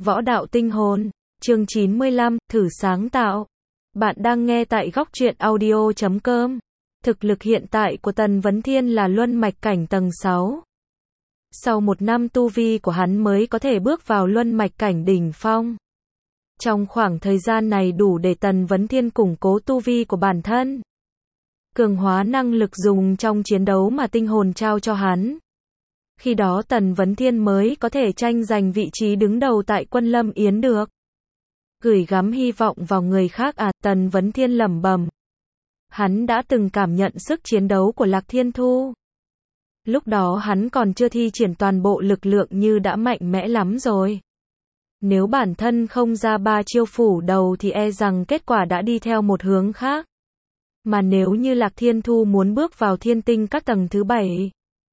Võ đạo tinh hồn, chương 95, thử sáng tạo. Bạn đang nghe tại góc truyện audio.com. Thực lực hiện tại của Tần Vấn Thiên là luân mạch cảnh tầng 6. Sau một năm tu vi của hắn mới có thể bước vào luân mạch cảnh đỉnh phong. Trong khoảng thời gian này đủ để Tần Vấn Thiên củng cố tu vi của bản thân. Cường hóa năng lực dùng trong chiến đấu mà tinh hồn trao cho hắn. Khi đó Tần Vấn Thiên mới có thể tranh giành vị trí đứng đầu tại Quân Lâm Yến được. Gửi gắm hy vọng vào người khác à, Tần Vấn Thiên lẩm bẩm. Hắn đã từng cảm nhận sức chiến đấu của Lạc Thiên Thu. Lúc đó hắn còn chưa thi triển toàn bộ lực lượng như đã mạnh mẽ lắm rồi. Nếu bản thân không ra 3 chiêu phủ đầu thì e rằng kết quả đã đi theo một hướng khác. Mà nếu như Lạc Thiên Thu muốn bước vào thiên tinh các tầng thứ 7,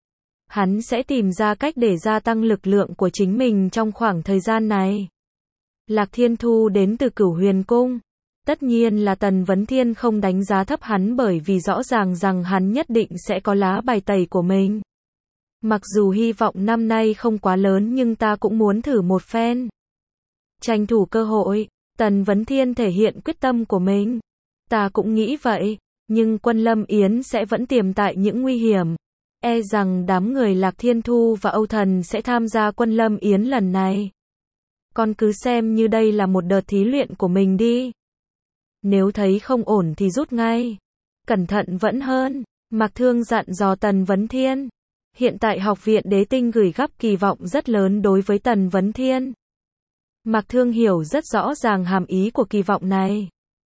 hắn sẽ tìm ra cách để gia tăng lực lượng của chính mình trong khoảng thời gian này. Lạc Thiên Thu đến từ Cửu Huyền Cung. Tất nhiên là Tần Vấn Thiên không đánh giá thấp hắn bởi vì rõ ràng rằng hắn nhất định sẽ có lá bài tẩy của mình. Mặc dù hy vọng năm nay không quá lớn nhưng ta cũng muốn thử một phen. Tranh thủ cơ hội, Tần Vấn Thiên thể hiện quyết tâm của mình. Ta cũng nghĩ vậy, nhưng Quân Lâm Yến sẽ vẫn tiềm tại những nguy hiểm. E rằng đám người Lạc Thiên Thu và Âu Thần sẽ tham gia Quân Lâm Yến lần này. Con cứ xem như đây là một đợt thí luyện của mình đi. Nếu thấy không ổn thì rút ngay. Cẩn thận vẫn hơn. Mạc Thương dặn dò Tần Vấn Thiên. Hiện tại Học viện Đế Tinh gửi gắm kỳ vọng rất lớn đối với Tần Vấn Thiên. Mạc Thương hiểu rất rõ ràng hàm ý của kỳ vọng này.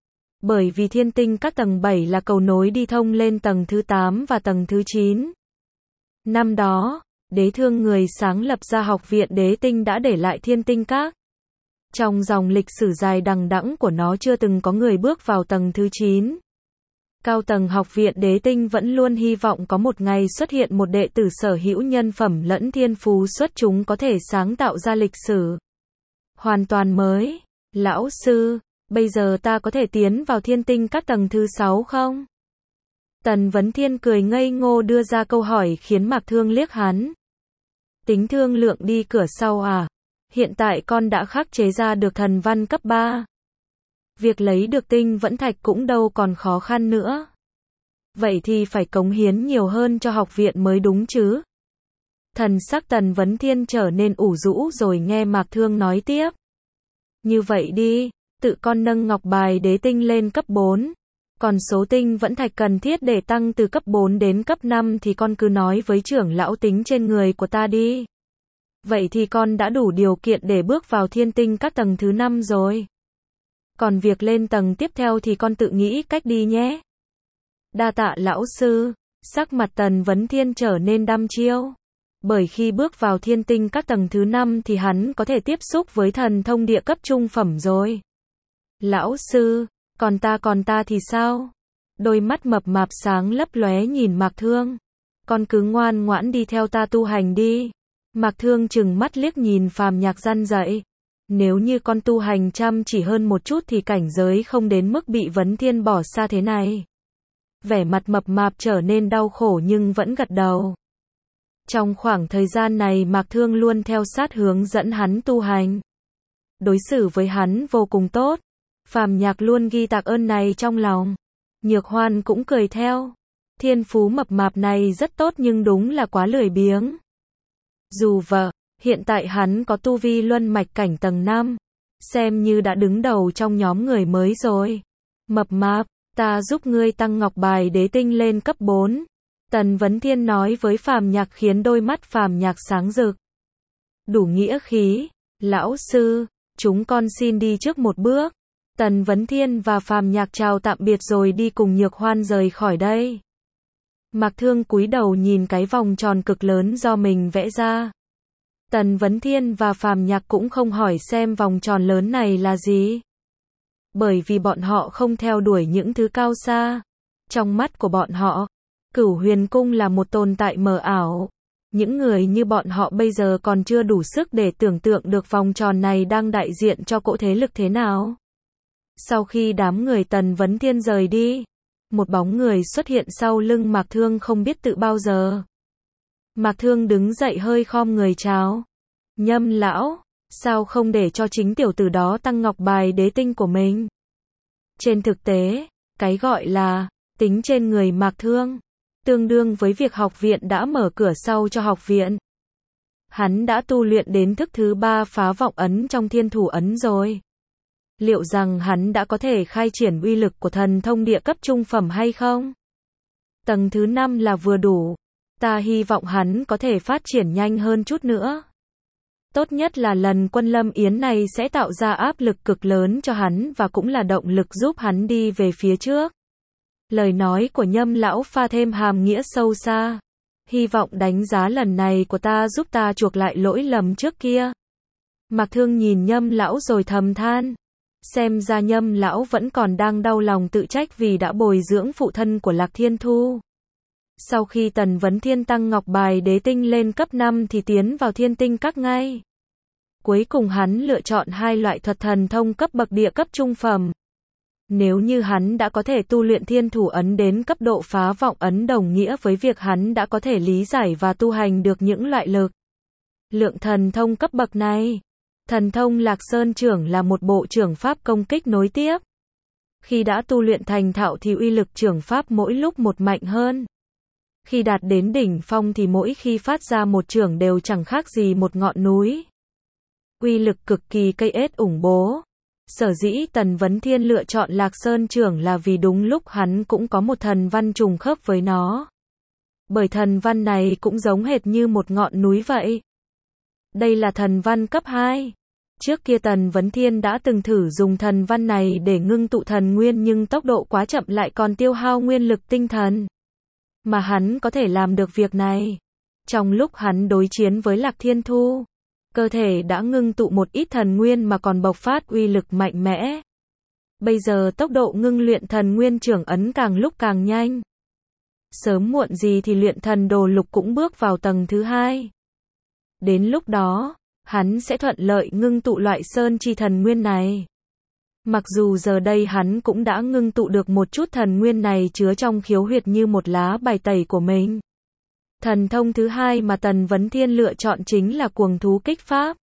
Bởi vì thiên tinh các tầng 7 là cầu nối đi thông lên tầng thứ 8 và tầng thứ 9. Năm đó, Đế Thương người sáng lập ra Học viện Đế Tinh đã để lại thiên tinh các. Trong dòng lịch sử dài đằng đẵng của nó chưa từng có người bước vào tầng thứ 9. Cao tầng Học viện Đế Tinh vẫn luôn hy vọng có một ngày xuất hiện một đệ tử sở hữu nhân phẩm lẫn thiên phú xuất chúng có thể sáng tạo ra lịch sử hoàn toàn mới. Lão sư, bây giờ ta có thể tiến vào thiên tinh các tầng thứ 6 không? Tần Vấn Thiên cười ngây ngô đưa ra câu hỏi khiến Mạc Thương liếc hắn. Tính thương lượng đi cửa sau à? Hiện tại con đã khắc chế ra được thần văn cấp 3. Việc lấy được tinh vẫn thạch cũng đâu còn khó khăn nữa. Vậy thì phải cống hiến nhiều hơn cho học viện mới đúng chứ? Thần sắc Tần Vấn Thiên trở nên ủ rũ rồi nghe Mạc Thương nói tiếp. Như vậy đi, tự con nâng ngọc bài đế tinh lên cấp 4. Còn số tinh vẫn thạch cần thiết để tăng từ cấp 4 đến cấp 5 thì con cứ nói với trưởng lão tính trên người của ta đi. Vậy thì con đã đủ điều kiện để bước vào thiên tinh các tầng thứ 5 rồi. Còn việc lên tầng tiếp theo thì con tự nghĩ cách đi nhé. Đa tạ lão sư. Sắc mặt Tần Vấn Thiên trở nên đăm chiêu. Bởi khi bước vào thiên tinh các tầng thứ 5 thì hắn có thể tiếp xúc với thần thông địa cấp trung phẩm rồi. Lão sư, còn ta thì sao? Đôi mắt mập mạp sáng lấp lóe nhìn Mạc Thương. Con cứ ngoan ngoãn đi theo ta tu hành đi. Mạc Thương trừng mắt liếc nhìn Phàm Nhạc răn dạy. Nếu như con tu hành chăm chỉ hơn một chút thì cảnh giới không đến mức bị Vấn Thiên bỏ xa thế này. Vẻ mặt mập mạp trở nên đau khổ nhưng vẫn gật đầu. Trong khoảng thời gian này Mạc Thương luôn theo sát hướng dẫn hắn tu hành. Đối xử với hắn vô cùng tốt. Phàm Nhạc luôn ghi tạc ơn này trong lòng. Nhược Hoan cũng cười theo. Thiên phú mập mạp này rất tốt nhưng đúng là quá lười biếng. Dù vậy, hiện tại hắn có tu vi luân mạch cảnh tầng 5. Xem như đã đứng đầu trong nhóm người mới rồi. Mập mạp, ta giúp ngươi tăng ngọc bài đế tinh lên cấp 4. Tần Vấn Thiên nói với Phàm Nhạc khiến đôi mắt Phàm Nhạc sáng rực. Đủ nghĩa khí. Lão sư, chúng con xin đi trước một bước. Tần Vấn Thiên và Phàm Nhạc chào tạm biệt rồi đi cùng Nhược Hoan rời khỏi đây. Mạc Thương cúi đầu nhìn cái vòng tròn cực lớn do mình vẽ ra. Tần Vấn Thiên và Phàm Nhạc cũng không hỏi xem vòng tròn lớn này là gì. Bởi vì bọn họ không theo đuổi những thứ cao xa. Trong mắt của bọn họ, Cửu Huyền Cung là một tồn tại mờ ảo. Những người như bọn họ bây giờ còn chưa đủ sức để tưởng tượng được vòng tròn này đang đại diện cho cỗ thế lực thế nào. Sau khi đám người Tần Vấn Thiên rời đi, một bóng người xuất hiện sau lưng Mạc Thương không biết tự bao giờ. Mạc Thương đứng dậy hơi khom người chào. Nhâm lão, Sao không để cho chính tiểu tử đó tăng ngọc bài đế tinh của mình? Trên thực tế, cái gọi là tính trên người Mạc Thương, tương đương với việc học viện đã mở cửa sau cho học viện. Hắn đã tu luyện đến thức thứ 3 phá vọng ấn trong thiên thủ ấn rồi. Liệu rằng hắn đã có thể khai triển uy lực của thần thông địa cấp trung phẩm hay không? Tầng thứ 5 là vừa đủ. Ta hy vọng hắn có thể phát triển nhanh hơn chút nữa. Tốt nhất là lần Quân Lâm Yến này sẽ tạo ra áp lực cực lớn cho hắn và cũng là động lực giúp hắn đi về phía trước. Lời nói của Nhâm lão pha thêm hàm nghĩa sâu xa. Hy vọng đánh giá lần này của ta giúp ta chuộc lại lỗi lầm trước kia. Mạc Thương nhìn Nhâm lão rồi thầm than. Xem ra Nhâm lão vẫn còn đang đau lòng tự trách vì đã bồi dưỡng phụ thân của Lạc Thiên Thu. Sau khi Tần Vấn Thiên tăng ngọc bài đế tinh lên cấp 5 thì tiến vào thiên tinh các ngay. Cuối cùng hắn lựa chọn 2 loại thuật thần thông cấp bậc địa cấp trung phẩm. Nếu như hắn đã có thể tu luyện thiên thủ ấn đến cấp độ phá vọng ấn đồng nghĩa với việc hắn đã có thể lý giải và tu hành được những loại lực lượng thần thông cấp bậc này. Thần thông Lạc Sơn Chưởng là một bộ chưởng pháp công kích nối tiếp. Khi đã tu luyện thành thạo thì uy lực chưởng pháp mỗi lúc một mạnh hơn. Khi đạt đến đỉnh phong thì mỗi khi phát ra một chưởng đều chẳng khác gì một ngọn núi. Uy lực cực kỳ cây ết ủng bố. Sở dĩ Tần Vấn Thiên lựa chọn Lạc Sơn Chưởng là vì đúng lúc hắn cũng có một thần văn trùng khớp với nó. Bởi thần văn này cũng giống hệt như một ngọn núi vậy. Đây là thần văn cấp 2. Trước kia Tần Vấn Thiên đã từng thử dùng thần văn này để ngưng tụ thần nguyên nhưng tốc độ quá chậm lại còn tiêu hao nguyên lực tinh thần. Mà hắn có thể làm được việc này. Trong lúc hắn đối chiến với Lạc Thiên Thu, cơ thể đã ngưng tụ một ít thần nguyên mà còn bộc phát uy lực mạnh mẽ. Bây giờ tốc độ ngưng luyện thần nguyên chưởng ấn càng lúc càng nhanh. Sớm muộn gì thì luyện thần đồ lục cũng bước vào tầng thứ 2. Đến lúc đó, hắn sẽ thuận lợi ngưng tụ loại sơn chi thần nguyên này. Mặc dù giờ đây hắn cũng đã ngưng tụ được một chút thần nguyên này chứa trong khiếu huyệt như một lá bài tẩy của mình. Thần thông thứ 2 mà Tần Vấn Thiên lựa chọn chính là cuồng thú kích pháp.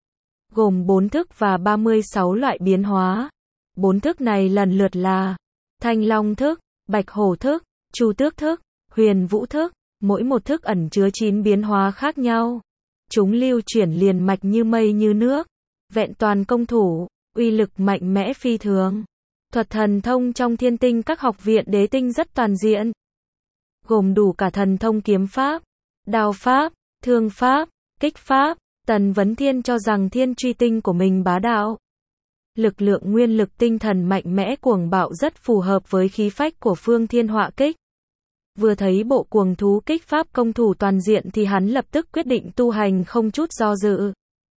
Gồm 4 thức và 36 loại biến hóa. 4 thức này lần lượt là Thanh Long thức, Bạch Hổ thức, Chu Tước thức, Huyền Vũ thức. Mỗi một thức ẩn chứa 9 biến hóa khác nhau. Chúng lưu chuyển liền mạch như mây như nước. Vẹn toàn công thủ, uy lực mạnh mẽ phi thường. Thuật thần thông trong thiên tinh các học viện đế tinh rất toàn diện. Gồm đủ cả thần thông kiếm pháp, đao pháp, thương pháp, kích pháp. Tần Vấn Thiên cho rằng thiên truy tinh của mình bá đạo. Lực lượng nguyên lực tinh thần mạnh mẽ cuồng bạo rất phù hợp với khí phách của Phương Thiên Họa Kích. Vừa thấy bộ cuồng thú kích pháp công thủ toàn diện thì hắn lập tức quyết định tu hành không chút do dự.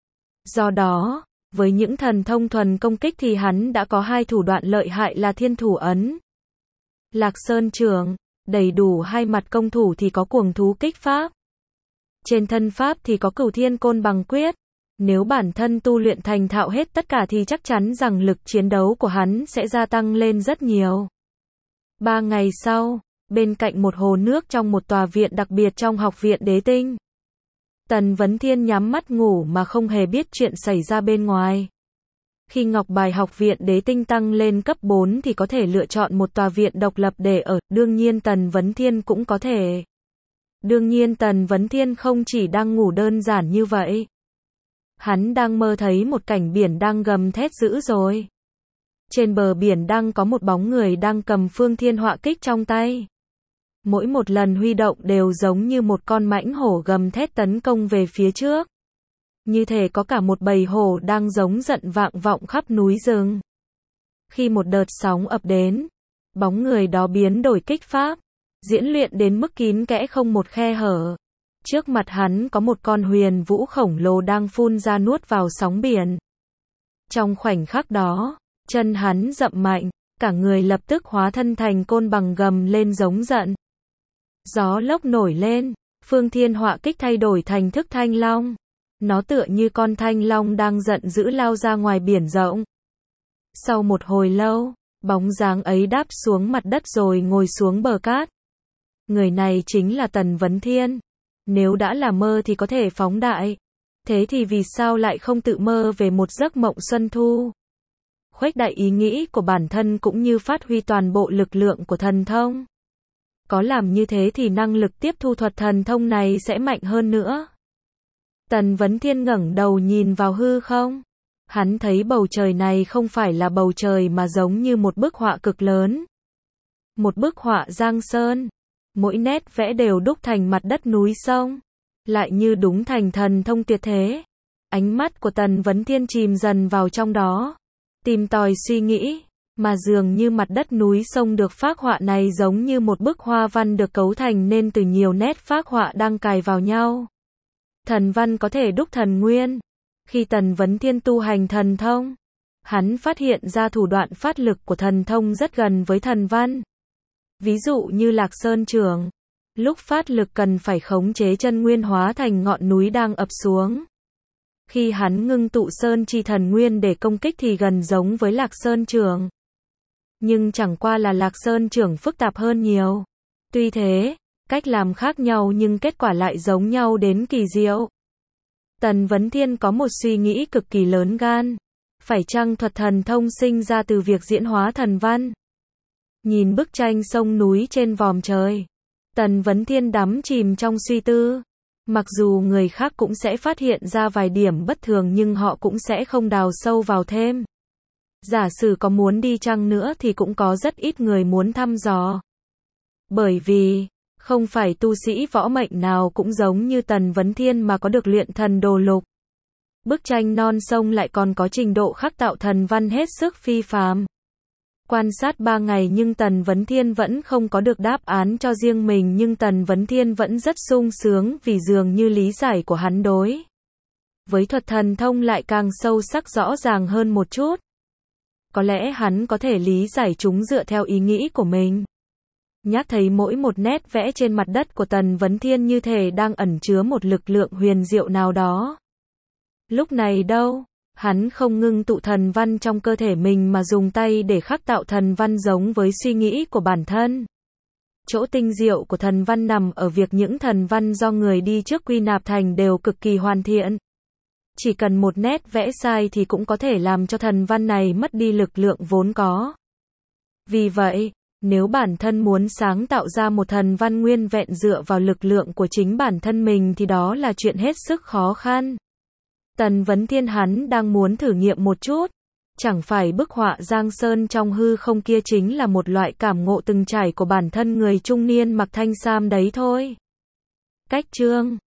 Do đó, với những thần thông thuần công kích thì hắn đã có 2 thủ đoạn lợi hại là thiên thủ ấn, Lạc Sơn Chưởng. Đầy đủ 2 mặt công thủ thì có cuồng thú kích pháp. Trên thân pháp thì có Cửu Thiên Côn Bằng Quyết. Nếu bản thân tu luyện thành thạo hết tất cả thì chắc chắn rằng lực chiến đấu của hắn sẽ gia tăng lên rất nhiều. 3 ngày sau, bên cạnh một hồ nước trong một tòa viện đặc biệt trong học viện đế tinh, Tần Vấn Thiên nhắm mắt ngủ mà không hề biết chuyện xảy ra bên ngoài. Khi ngọc bài học viện đế tinh tăng lên cấp 4 thì có thể lựa chọn một tòa viện độc lập để ở, đương nhiên Tần Vấn Thiên cũng có thể. Đương nhiên Tần Vấn Thiên không chỉ đang ngủ đơn giản như vậy. Hắn đang mơ thấy một cảnh biển đang gầm thét dữ rồi. Trên bờ biển đang có một bóng người đang cầm Phương Thiên Họa Kích trong tay. Mỗi một lần huy động đều giống như một con mãnh hổ gầm thét tấn công về phía trước. Như thể có cả một bầy hổ đang giống giận vang vọng khắp núi rừng. Khi một đợt sóng ập đến, bóng người đó biến đổi kích pháp, diễn luyện đến mức kín kẽ không một khe hở. Trước mặt hắn có một con huyền vũ khổng lồ đang phun ra nuốt vào sóng biển. Trong khoảnh khắc đó, chân hắn dậm mạnh, cả người lập tức hóa thân thành côn bằng gầm lên giống giận. Gió lốc nổi lên, Phương Thiên Họa Kích thay đổi thành thức thanh long. Nó tựa như con thanh long đang giận dữ lao ra ngoài biển rộng. Sau một hồi lâu, bóng dáng ấy đáp xuống mặt đất rồi ngồi xuống bờ cát. Người này chính là Tần Vấn Thiên. Nếu đã là mơ thì có thể phóng đại. Thế thì vì sao lại không tự mơ về một giấc mộng xuân thu? Khuếch đại ý nghĩ của bản thân cũng như phát huy toàn bộ lực lượng của thần thông. Có làm như thế thì năng lực tiếp thu thuật thần thông này sẽ mạnh hơn nữa. Tần Vấn Thiên ngẩng đầu nhìn vào hư không. Hắn thấy bầu trời này không phải là bầu trời mà giống như một bức họa cực lớn. Một bức họa giang sơn. Mỗi nét vẽ đều đúc thành mặt đất núi sông. Lại như đúng thành thần thông tuyệt thế. Ánh mắt của Tần Vấn Thiên chìm dần vào trong đó. Tìm tòi suy nghĩ. Mà dường như mặt đất núi sông được phác họa này giống như một bức hoa văn được cấu thành nên từ nhiều nét phác họa đang cài vào nhau. Thần văn có thể đúc thần nguyên. Khi Tần Vấn Thiên tu hành thần thông, hắn phát hiện ra thủ đoạn phát lực của thần thông rất gần với thần văn. Ví dụ như Lạc Sơn Trưởng, lúc phát lực cần phải khống chế chân nguyên hóa thành ngọn núi đang ập xuống. Khi hắn ngưng tụ Sơn Chi thần nguyên để công kích thì gần giống với Lạc Sơn Trưởng. Nhưng chẳng qua là Lạc Sơn Trưởng phức tạp hơn nhiều. Tuy thế, cách làm khác nhau nhưng kết quả lại giống nhau đến kỳ diệu. Tần Vấn Thiên có một suy nghĩ cực kỳ lớn gan. Phải chăng thuật thần thông sinh ra từ việc diễn hóa thần văn? Nhìn bức tranh sông núi trên vòm trời, Tần Vấn Thiên đắm chìm trong suy tư. Mặc dù người khác cũng sẽ phát hiện ra vài điểm bất thường nhưng họ cũng sẽ không đào sâu vào thêm. Giả sử có muốn đi chăng nữa thì cũng có rất ít người muốn thăm dò. Bởi vì, không phải tu sĩ võ mệnh nào cũng giống như Tần Vấn Thiên mà có được luyện thần đồ lục. Bức tranh non sông lại còn có trình độ khắc tạo thần văn hết sức phi phàm. Quan sát 3 ngày nhưng Tần Vấn Thiên vẫn không có được đáp án cho riêng mình nhưng Tần Vấn Thiên vẫn rất sung sướng vì dường như lý giải của hắn đối với thuật thần thông lại càng sâu sắc rõ ràng hơn một chút. Có lẽ hắn có thể lý giải chúng dựa theo ý nghĩ của mình. Nhắc thấy mỗi một nét vẽ trên mặt đất của Tần Vấn Thiên như thể đang ẩn chứa một lực lượng huyền diệu nào đó. Lúc này đâu, hắn không ngưng tụ thần văn trong cơ thể mình mà dùng tay để khắc tạo thần văn giống với suy nghĩ của bản thân. Chỗ tinh diệu của thần văn nằm ở việc những thần văn do người đi trước quy nạp thành đều cực kỳ hoàn thiện. Chỉ cần một nét vẽ sai thì cũng có thể làm cho thần văn này mất đi lực lượng vốn có. Vì vậy, nếu bản thân muốn sáng tạo ra một thần văn nguyên vẹn dựa vào lực lượng của chính bản thân mình thì đó là chuyện hết sức khó khăn. Tần Vấn Thiên hắn đang muốn thử nghiệm một chút. Chẳng phải bức họa giang sơn trong hư không kia chính là một loại cảm ngộ từng trải của bản thân người trung niên mặc thanh sam đấy thôi. Cách chương